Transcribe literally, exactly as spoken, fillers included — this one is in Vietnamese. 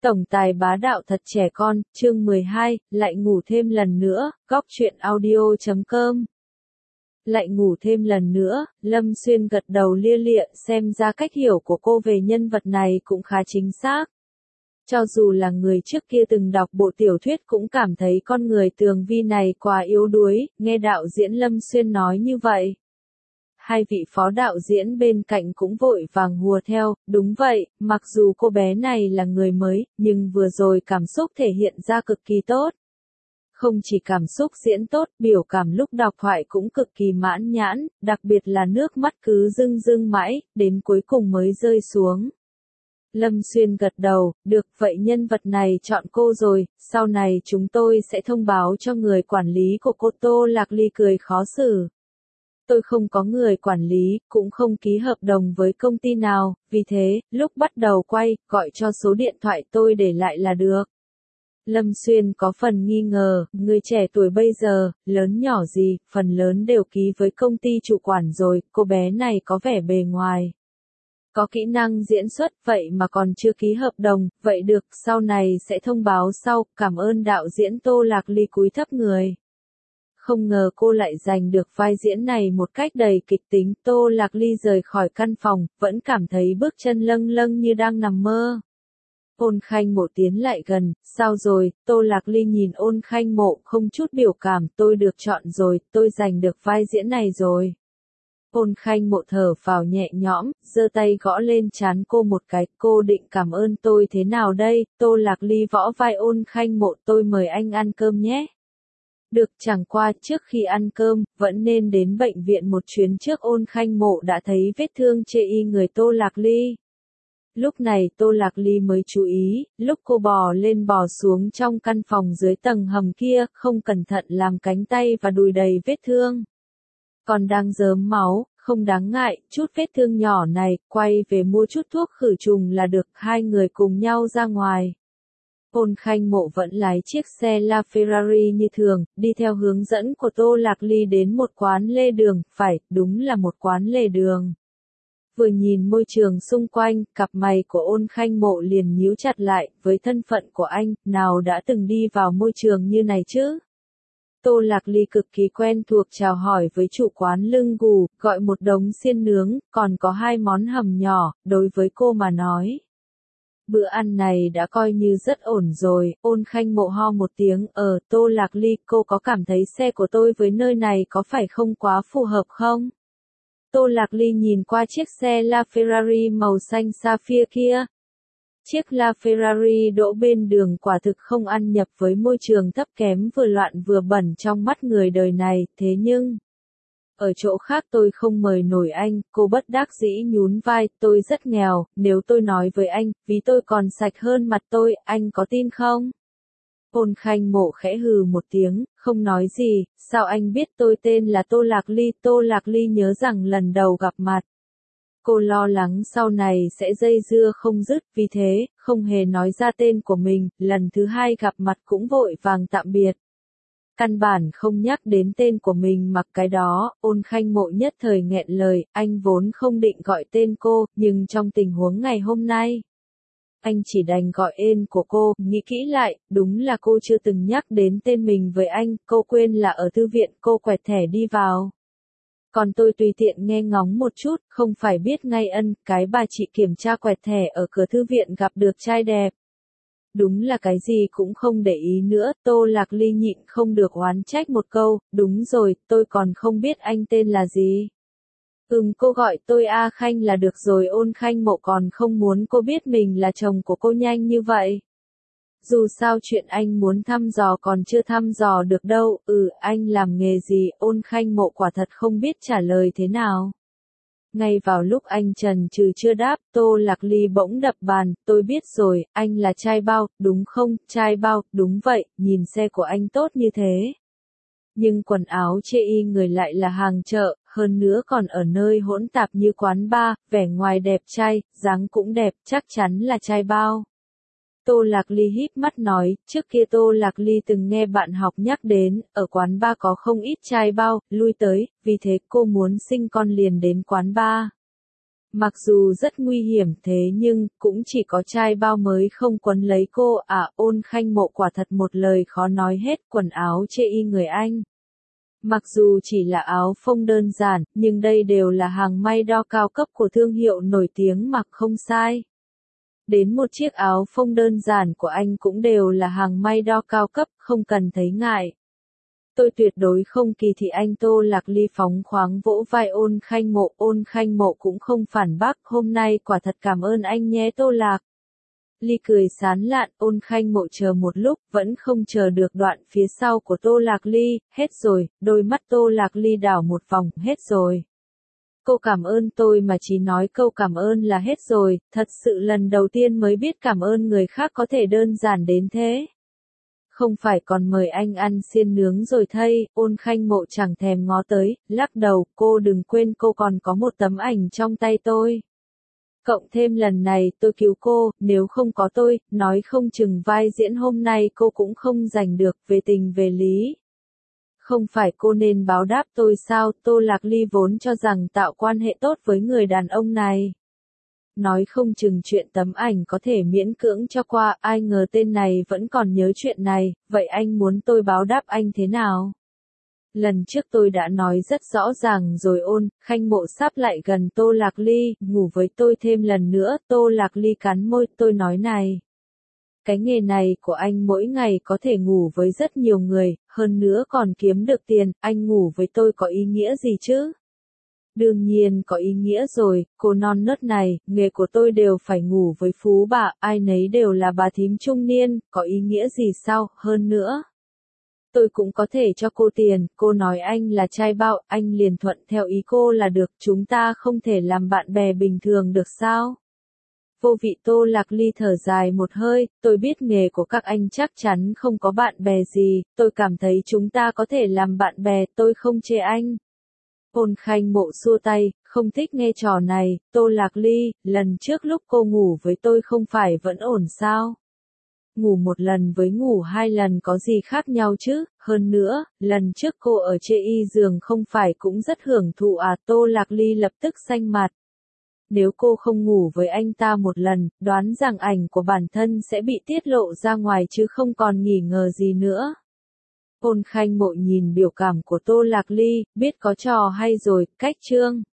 Tổng tài bá đạo thật trẻ con, chương mười hai, lại ngủ thêm lần nữa, góc truyện audio chấm com. Lại ngủ thêm lần nữa, Lâm Xuyên gật đầu lia lịa, xem ra cách hiểu của cô về nhân vật này cũng khá chính xác. Cho dù là người trước kia từng đọc bộ tiểu thuyết cũng cảm thấy con người Tường Vi này quá yếu đuối, nghe đạo diễn Lâm Xuyên nói như vậy. Hai vị phó đạo diễn bên cạnh cũng vội vàng hùa theo, đúng vậy, mặc dù cô bé này là người mới, nhưng vừa rồi cảm xúc thể hiện ra cực kỳ tốt. Không chỉ cảm xúc diễn tốt, biểu cảm lúc đọc thoại cũng cực kỳ mãn nhãn, đặc biệt là nước mắt cứ rưng rưng mãi, đến cuối cùng mới rơi xuống. Lâm Xuyên gật đầu, được vậy nhân vật này chọn cô rồi, sau này chúng tôi sẽ thông báo cho người quản lý của cô. Tô Lạc Ly cười khó xử. Tôi không có người quản lý, cũng không ký hợp đồng với công ty nào, vì thế, lúc bắt đầu quay, gọi cho số điện thoại tôi để lại là được. Lâm Xuyên có phần nghi ngờ, người trẻ tuổi bây giờ, lớn nhỏ gì, phần lớn đều ký với công ty chủ quản rồi, cô bé này có vẻ bề ngoài. Có kỹ năng diễn xuất, vậy mà còn chưa ký hợp đồng, vậy được, sau này sẽ thông báo sau, cảm ơn đạo diễn. Tô Lạc Ly cúi thấp người. Không ngờ cô lại giành được vai diễn này một cách đầy kịch tính. Tô Lạc Ly rời khỏi căn phòng, vẫn cảm thấy bước chân lâng lâng như đang nằm mơ. Ôn Khanh Mộ tiến lại gần, sao rồi? Tô Lạc Ly nhìn Ôn Khanh Mộ không chút biểu cảm, tôi được chọn rồi, tôi giành được vai diễn này rồi. Ôn Khanh Mộ thở phào nhẹ nhõm, giơ tay gõ lên trán cô một cái, cô định cảm ơn tôi thế nào đây? Tô Lạc Ly võ vai Ôn Khanh Mộ, tôi mời anh ăn cơm nhé. Được, chẳng qua trước khi ăn cơm, vẫn nên đến bệnh viện một chuyến trước. Ôn Khanh Mộ đã thấy vết thương chê y người Tô Lạc Ly. Lúc này Tô Lạc Ly mới chú ý, lúc cô bò lên bò xuống trong căn phòng dưới tầng hầm kia, không cẩn thận làm cánh tay và đùi đầy vết thương. Còn đang rớm máu, không đáng ngại, chút vết thương nhỏ này, quay về mua chút thuốc khử trùng là được. Hai người cùng nhau ra ngoài. Ôn Khanh Mộ vẫn lái chiếc xe LaFerrari như thường, đi theo hướng dẫn của Tô Lạc Ly đến một quán lề đường, phải, đúng là một quán lề đường. Vừa nhìn môi trường xung quanh, cặp mày của Ôn Khanh Mộ liền nhíu chặt lại, với thân phận của anh, nào đã từng đi vào môi trường như này chứ? Tô Lạc Ly cực kỳ quen thuộc chào hỏi với chủ quán lưng gù, gọi một đống xiên nướng, còn có hai món hầm nhỏ, đối với cô mà nói. Bữa ăn này đã coi như rất ổn rồi. Ôn Khanh Mộ ho một tiếng, ờ, Tô Lạc Ly, cô có cảm thấy xe của tôi với nơi này có phải không quá phù hợp không? Tô Lạc Ly nhìn qua chiếc xe LaFerrari màu xanh sapphire kia. Chiếc LaFerrari đỗ bên đường quả thực không ăn nhập với môi trường thấp kém vừa loạn vừa bẩn trong mắt người đời này, thế nhưng... Ở chỗ khác tôi không mời nổi anh, cô bất đắc dĩ nhún vai, tôi rất nghèo, nếu tôi nói với anh, vì tôi còn sạch hơn mặt tôi, anh có tin không? Ôn Khanh Mộ khẽ hừ một tiếng, không nói gì, sao anh biết tôi tên là Tô Lạc Ly? Tô Lạc Ly nhớ rằng lần đầu gặp mặt. Cô lo lắng sau này sẽ dây dưa không dứt, vì thế, không hề nói ra tên của mình, lần thứ hai gặp mặt cũng vội vàng tạm biệt. Căn bản không nhắc đến tên của mình mặc cái đó. Ôn Khanh Mộ nhất thời nghẹn lời, anh vốn không định gọi tên cô, nhưng trong tình huống ngày hôm nay, anh chỉ đành gọi tên của cô. Nghĩ kỹ lại, đúng là cô chưa từng nhắc đến tên mình với anh, cô quên là ở thư viện. Cô quẹt thẻ đi vào. Còn tôi tùy tiện nghe ngóng một chút, không phải biết ngay ân, cái bà chị kiểm tra quẹt thẻ ở cửa thư viện gặp được trai đẹp. Đúng là cái gì cũng không để ý nữa. Tô Lạc Ly nhịn không được oán trách một câu, đúng rồi, tôi còn không biết anh tên là gì. Ừm, cô gọi tôi A Khanh là được rồi. Ôn Khanh Mộ còn không muốn cô biết mình là chồng của cô nhanh như vậy. Dù sao chuyện anh muốn thăm dò còn chưa thăm dò được đâu. Ừ, anh làm nghề gì? Ôn Khanh Mộ quả thật không biết trả lời thế nào. Ngay vào lúc anh chần chừ chưa đáp, Tô Lạc Ly bỗng đập bàn, tôi biết rồi, anh là trai bao, đúng không? Trai bao, đúng vậy, nhìn xe của anh tốt như thế. Nhưng quần áo chê y người lại là hàng chợ, hơn nữa còn ở nơi hỗn tạp như quán bar, vẻ ngoài đẹp trai, dáng cũng đẹp, chắc chắn là trai bao. Tô Lạc Ly híp mắt nói, trước kia Tô Lạc Ly từng nghe bạn học nhắc đến, ở quán bar có không ít trai bao, lui tới, vì thế cô muốn sinh con liền đến quán bar. Mặc dù rất nguy hiểm thế nhưng, cũng chỉ có chai bao mới không quấn lấy cô à. Ôn Khanh Mộ quả thật một lời khó nói hết. Quần áo chê y người Anh. Mặc dù chỉ là áo phông đơn giản, nhưng đây đều là hàng may đo cao cấp của thương hiệu nổi tiếng mặc không sai. Đến một chiếc áo phông đơn giản của anh cũng đều là hàng may đo cao cấp, không cần thấy ngại. Tôi tuyệt đối không kỳ thị anh. Tô Lạc Ly phóng khoáng vỗ vai Ôn Khanh Mộ. Ôn Khanh Mộ cũng không phản bác. Hôm nay quả thật cảm ơn anh nhé Tô Lạc Ly cười sán lạn. Ôn Khanh Mộ chờ một lúc, vẫn không chờ được đoạn phía sau của Tô Lạc Ly. Hết rồi. Đôi mắt Tô Lạc Ly đảo một vòng. Hết rồi. Cô cảm ơn tôi mà chỉ nói câu cảm ơn là hết rồi. Thật sự lần đầu tiên mới biết cảm ơn người khác có thể đơn giản đến thế. Không phải còn mời anh ăn xiên nướng rồi thay. Ôn Khanh Mộ chẳng thèm ngó tới, lắc đầu. Cô đừng quên cô còn có một tấm ảnh trong tay tôi. Cộng thêm lần này tôi cứu cô, nếu không có tôi, nói không chừng vai diễn hôm nay cô cũng không giành được. Về tình về lý, không phải cô nên báo đáp tôi sao? Tô Lạc Ly vốn cho rằng tạo quan hệ tốt với người đàn ông này, nói không chừng chuyện tấm ảnh có thể miễn cưỡng cho qua. Ai ngờ tên này vẫn còn nhớ chuyện này. Vậy anh muốn tôi báo đáp anh thế nào? Lần trước tôi đã nói rất rõ ràng rồi. Ôn Khanh Mộ sắp lại gần Tô Lạc Ly. Ngủ với tôi thêm lần nữa. Tô Lạc Ly cắn môi. Tôi nói này, cái nghề này của anh mỗi ngày có thể ngủ với rất nhiều người, hơn nữa còn kiếm được tiền. Anh ngủ với tôi có ý nghĩa gì chứ? Đương nhiên có ý nghĩa rồi. Cô non nớt này, nghề của tôi đều phải ngủ với phú bà, ai nấy đều là bà thím trung niên, có ý nghĩa gì sao? Hơn nữa, tôi cũng có thể cho cô tiền. Cô nói anh là trai bao, anh liền thuận theo ý cô là được. Chúng ta không thể làm bạn bè bình thường được sao? Vô vị. Tô Lạc Ly thở dài một hơi. Tôi biết nghề của các anh chắc chắn không có bạn bè gì. Tôi cảm thấy chúng ta có thể làm bạn bè. Tôi không chê anh. Ôn Khanh Mộ xua tay. Không thích nghe trò này. Tô Lạc Ly, lần trước lúc cô ngủ với tôi không phải vẫn ổn sao? Ngủ một lần với ngủ hai lần có gì khác nhau chứ? Hơn nữa, lần trước cô ở chê y giường không phải cũng rất hưởng thụ à? Tô Lạc Ly lập tức xanh mặt. Nếu cô không ngủ với anh ta một lần, đoán rằng ảnh của bản thân sẽ bị tiết lộ ra ngoài chứ không còn nghi ngờ gì nữa. Ôn Khanh Mộ nhìn biểu cảm của Tô Lạc Ly, biết có trò hay rồi. Cách chương